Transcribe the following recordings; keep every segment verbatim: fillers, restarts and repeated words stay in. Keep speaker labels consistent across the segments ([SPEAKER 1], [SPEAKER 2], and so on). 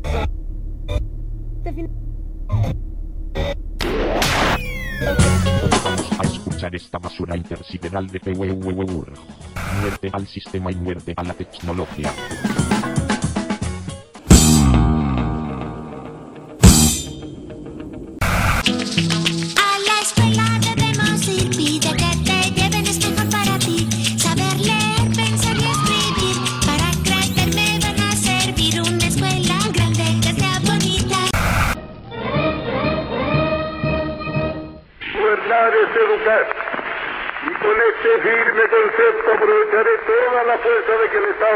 [SPEAKER 1] A escuchar esta basura intersideral de P W W W. Muerte al sistema y muerte a la tecnología.
[SPEAKER 2] Es educar, y con este firme concepto aprovecharé toda la fuerza de que el Estado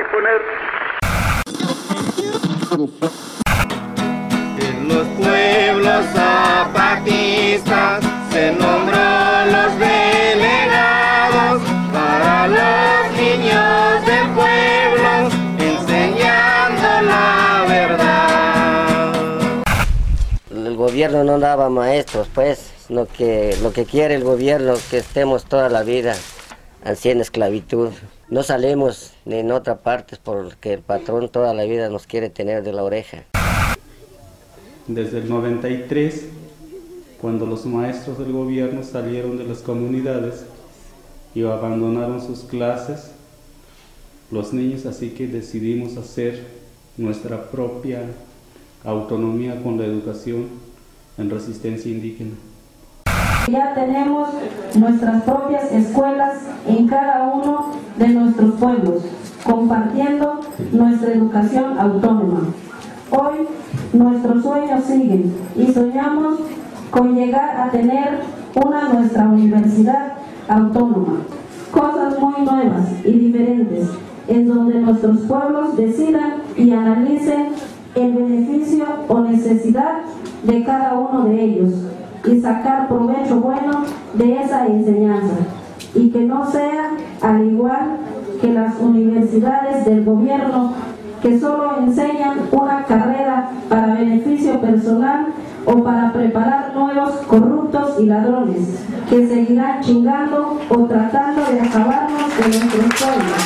[SPEAKER 2] pueda disponer.
[SPEAKER 3] En los pueblos zapatistas se nombró los delegados para los niños del pueblo, enseñando la verdad.
[SPEAKER 4] El gobierno no daba maestros, pues. Lo que, lo que quiere el gobierno es que estemos toda la vida así en esclavitud. No salimos ni en otra parte porque el patrón toda la vida nos quiere tener de la oreja.
[SPEAKER 5] Desde el noventa y tres, cuando los maestros del gobierno salieron de las comunidades y abandonaron sus clases, los niños así que decidimos hacer nuestra propia autonomía con la educación en resistencia indígena.
[SPEAKER 6] Ya tenemos nuestras propias escuelas en cada uno de nuestros pueblos, compartiendo nuestra educación autónoma. Hoy nuestros sueños siguen y soñamos con llegar a tener una nuestra universidad autónoma. Cosas muy nuevas y diferentes, en donde nuestros pueblos decidan y analicen el beneficio o necesidad de cada uno de ellos y sacar provecho bueno de esa enseñanza, y que no sea al igual que las universidades del gobierno que solo enseñan una carrera para beneficio personal o para preparar nuevos corruptos y ladrones que seguirán chingando o tratando de acabarnos de nuestros pueblos.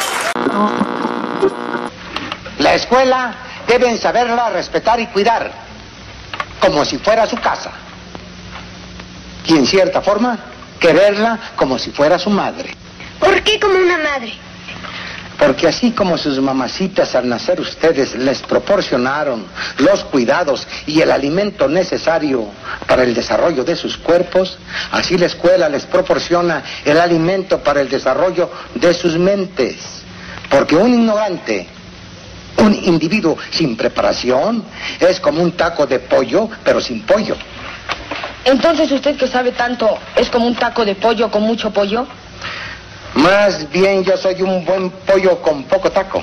[SPEAKER 7] La escuela deben saberla respetar y cuidar como si fuera su casa. Y en cierta forma, quererla como si fuera su madre.
[SPEAKER 8] ¿Por qué como una madre?
[SPEAKER 7] Porque así como sus mamacitas al nacer ustedes les proporcionaron los cuidados y el alimento necesario para el desarrollo de sus cuerpos, así la escuela les proporciona el alimento para el desarrollo de sus mentes. Porque un ignorante, un individuo sin preparación, es como un taco de pollo, pero sin pollo.
[SPEAKER 9] Entonces usted que sabe tanto, ¿es como un taco de pollo con mucho pollo?
[SPEAKER 7] Más bien yo soy un buen pollo con poco taco.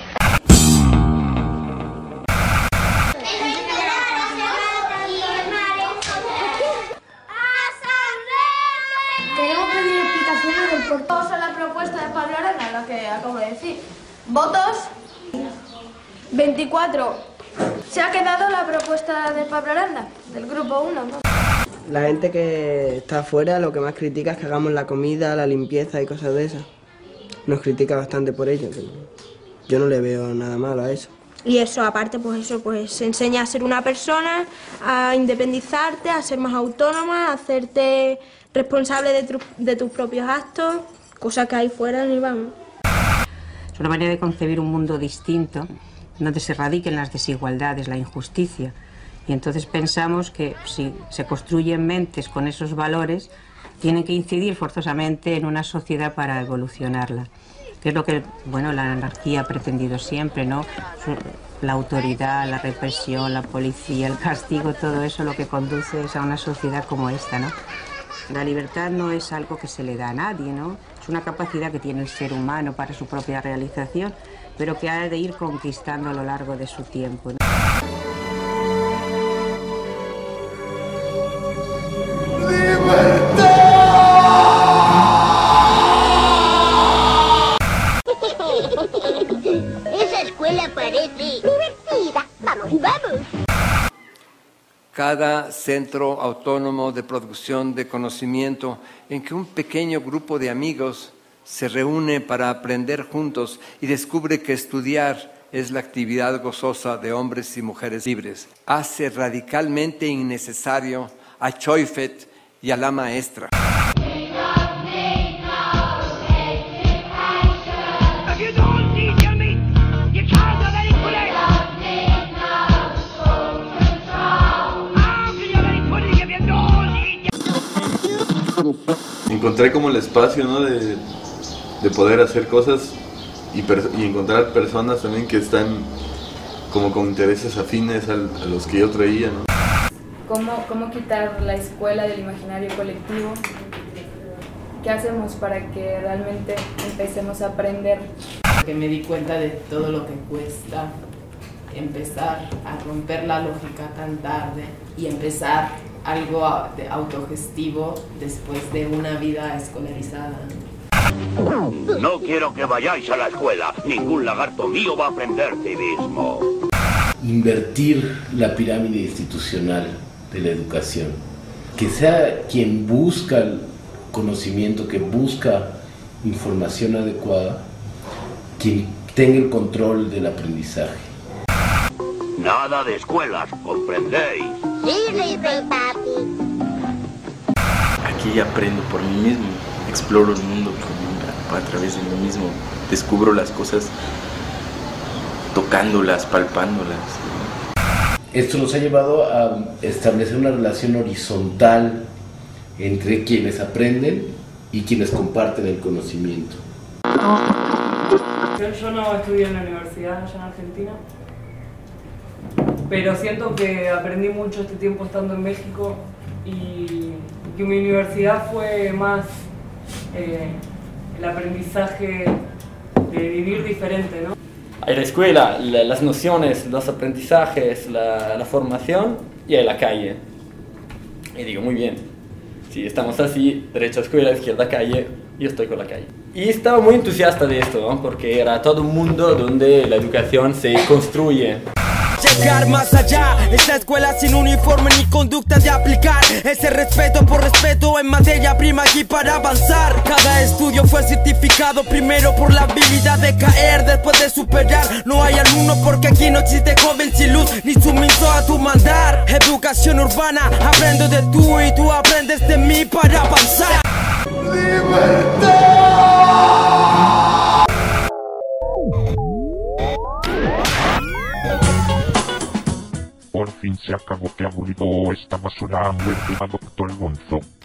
[SPEAKER 8] Queremos pedir explicaciones del por qué. Vamos a la propuesta de Pablo Arana, lo que acabo de decir. ¿Votos? veinticuatro. Se ha quedado la propuesta de Pablo Arana, del grupo uno, ¿no?
[SPEAKER 10] La gente que está afuera lo que más critica es que hagamos la comida, la limpieza y cosas de esas. Nos critica bastante por ello. Yo no le veo nada malo a eso.
[SPEAKER 11] Y eso, aparte, pues eso, pues enseña a ser una persona, a independizarte, a ser más autónoma, a hacerte responsable de, tu, de tus propios actos, cosa que ahí fuera ni vamos.
[SPEAKER 12] Es una manera de concebir un mundo distinto, donde se radiquen las desigualdades, la injusticia. Y entonces pensamos que si se construyen mentes con esos valores, tienen que incidir forzosamente en una sociedad para evolucionarla. Que es lo que, bueno, la anarquía ha pretendido siempre, ¿no? La autoridad, la represión, la policía, el castigo, todo eso lo que conduce es a una sociedad como esta, ¿no? La libertad no es algo que se le da a nadie, ¿no? Es una capacidad que tiene el ser humano para su propia realización, pero que ha de ir conquistando a lo largo de su tiempo, ¿no?
[SPEAKER 8] Esa escuela parece divertida. Vamos, vamos.
[SPEAKER 13] Cada centro autónomo de producción de conocimiento en que un pequeño grupo de amigos se reúne para aprender juntos y descubre que estudiar es la actividad gozosa de hombres y mujeres libres. Hace radicalmente innecesario a Choifet y a la maestra.
[SPEAKER 14] Encontré como el espacio, ¿no? de, de poder hacer cosas y, y encontrar personas también que están como con intereses afines al, a los que yo traía, ¿no?
[SPEAKER 15] ¿Cómo, ¿Cómo quitar la escuela del imaginario colectivo? ¿Qué hacemos para que realmente empecemos a aprender?
[SPEAKER 16] Que me di cuenta de todo lo que cuesta empezar a romper la lógica tan tarde y empezar algo autogestivo después de una vida escolarizada.
[SPEAKER 17] No quiero que vayáis a la escuela. Ningún lagarto mío va a aprender civismo.
[SPEAKER 18] Invertir la pirámide institucional de la educación. Que sea quien busca el conocimiento, que busca información adecuada, quien tenga el control del aprendizaje.
[SPEAKER 17] Nada de escuelas, ¿comprendéis?
[SPEAKER 19] Sí, River, papi.
[SPEAKER 20] Aquí aprendo por mí mismo, exploro el mundo a, a través de mí mismo, descubro las cosas tocándolas, palpándolas.
[SPEAKER 18] Esto nos ha llevado a establecer una relación horizontal entre quienes aprenden y quienes comparten el conocimiento.
[SPEAKER 21] Yo, yo no estudié en la universidad allá en Argentina, pero siento que aprendí mucho este tiempo estando en México y que mi universidad fue más eh, el aprendizaje de vivir diferente, ¿no?
[SPEAKER 22] Hay la escuela, la, las nociones, los aprendizajes, la, la formación y hay la calle. Y digo, muy bien, si estamos así, derecha escuela, izquierda calle, yo estoy con la calle. Y estaba muy entusiasta de esto, ¿no? Porque era todo un mundo donde la educación se construye.
[SPEAKER 3] Llegar más allá, esta escuela sin uniforme ni conducta de aplicar ese respeto por respeto en materia prima aquí para avanzar. Cada estudio fue certificado primero por la habilidad de caer después de superar. No hay alumno porque aquí no existe joven sin luz ni sumiso a tu mandar. Educación urbana, aprendo de tú y tú aprendes de mí para avanzar. ¡Libertad!
[SPEAKER 1] Por fin se acabó, que aburrido esta basura. Muerte a doctor Gonzo.